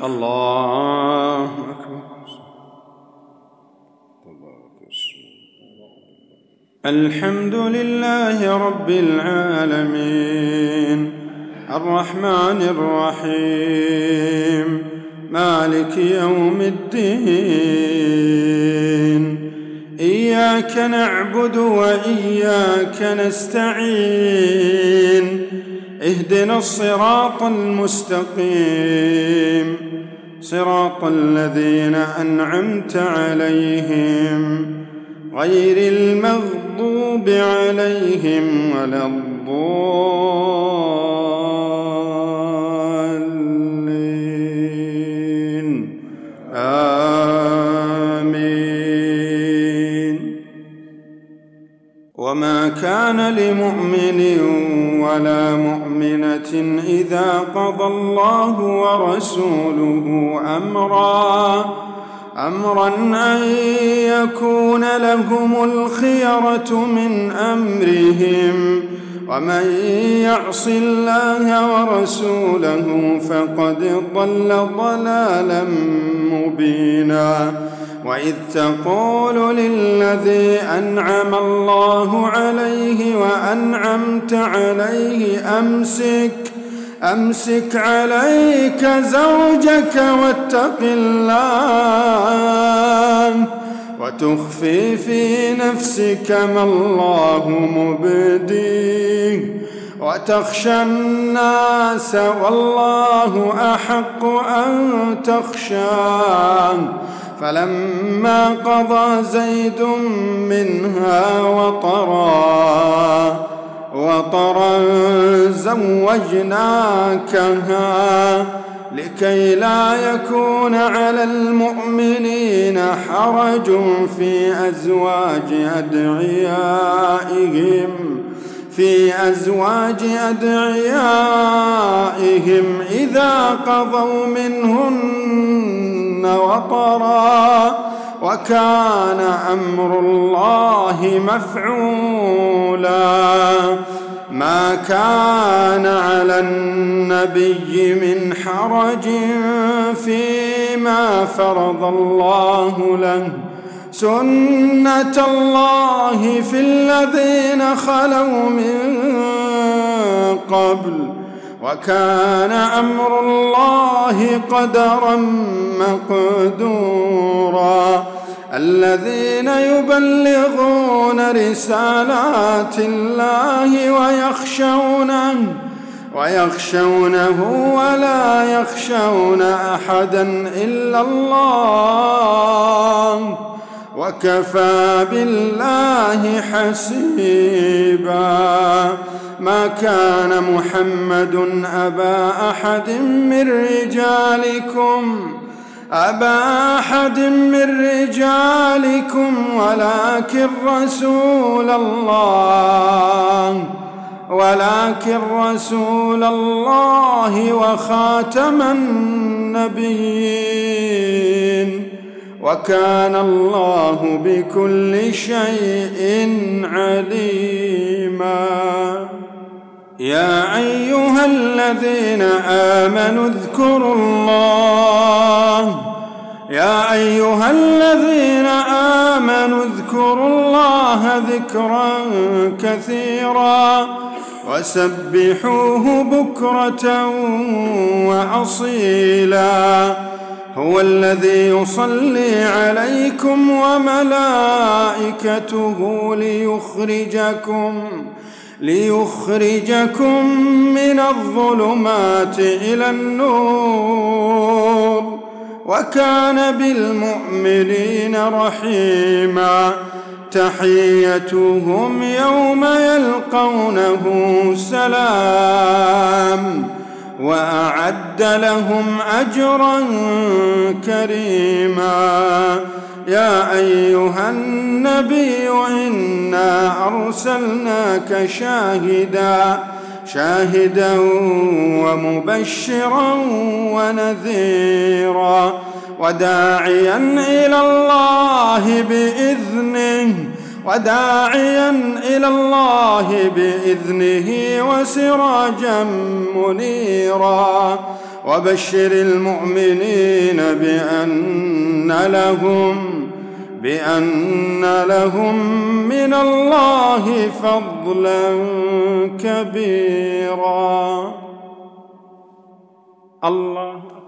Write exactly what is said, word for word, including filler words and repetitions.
الله أكبر. الحمد لله رب العالمين الرحمن الرحيم مالك يوم الدين. إياك نعبد وإياك نستعين. اهدنا الصراط المستقيم صراط الذين أنعمت عليهم غير المغضوب عليهم ولا الضالين. آمين. وما كان لمؤمن ولا مؤمنة إذا قضى الله ورسوله أمرا أمرا أن يكون لهم الخيرة من أمرهم ومن يعص الله ورسوله فقد ضل ضلالا مبينا. وإذ تقول للذي أنعم الله عليه وأنعمت عليه أمسك أمسك عليك زوجك واتق الله وتخفي في نفسك ما الله مبديه وتخشى الناس والله أحق أن تخشاه. فلما قضى زيد منها وطرا وطرا زوجناكها لكي لا يكون على المؤمنين حرج في أزواج أدعيائهم في أزواج أدعيائهم إذا قضوا منهن وطرا وكان أمر الله مفعولا. ما كان على النبي من حرج فيما فرض الله له سنة الله في الذين خلوا من قبل وكان أمر الله قدرا مقدورا. الذين يبلغون رسالات الله ويخشونه ويخشونه ولا يخشون أحدا إلا الله وكفى بالله حسيبا. ما كان محمد أبا أحد من رجالكم أبا أحد من رجالكم ولكن رسول الله ولكن رسول الله وخاتم النبيين وكان الله بكل شيء عليما. يا أيها الذين آمنوا اذكروا الله يا أيها الذين آمنوا اذكروا الله ذكرا كثيرا وسبحوه بكرة وأصيلا. هو الذي يصلي عليكم وملائكته ليخرجكم ليخرجكم من الظلمات إلى النور وكان بالمؤمنين رحيما. تحيتهم يوم يلقونه سلام وأعد لهم أجرا كريما. يا أيها النبي إنا أرسلناك شاهدا شاهدا ومبشرا ونذيرا وداعيا إلى الله بإذنه وداعيا إلى الله بإذنه وسراجا منيرا وبشر المؤمنين بأن لهم بأن لهم من الله فضلا كبيرا. الله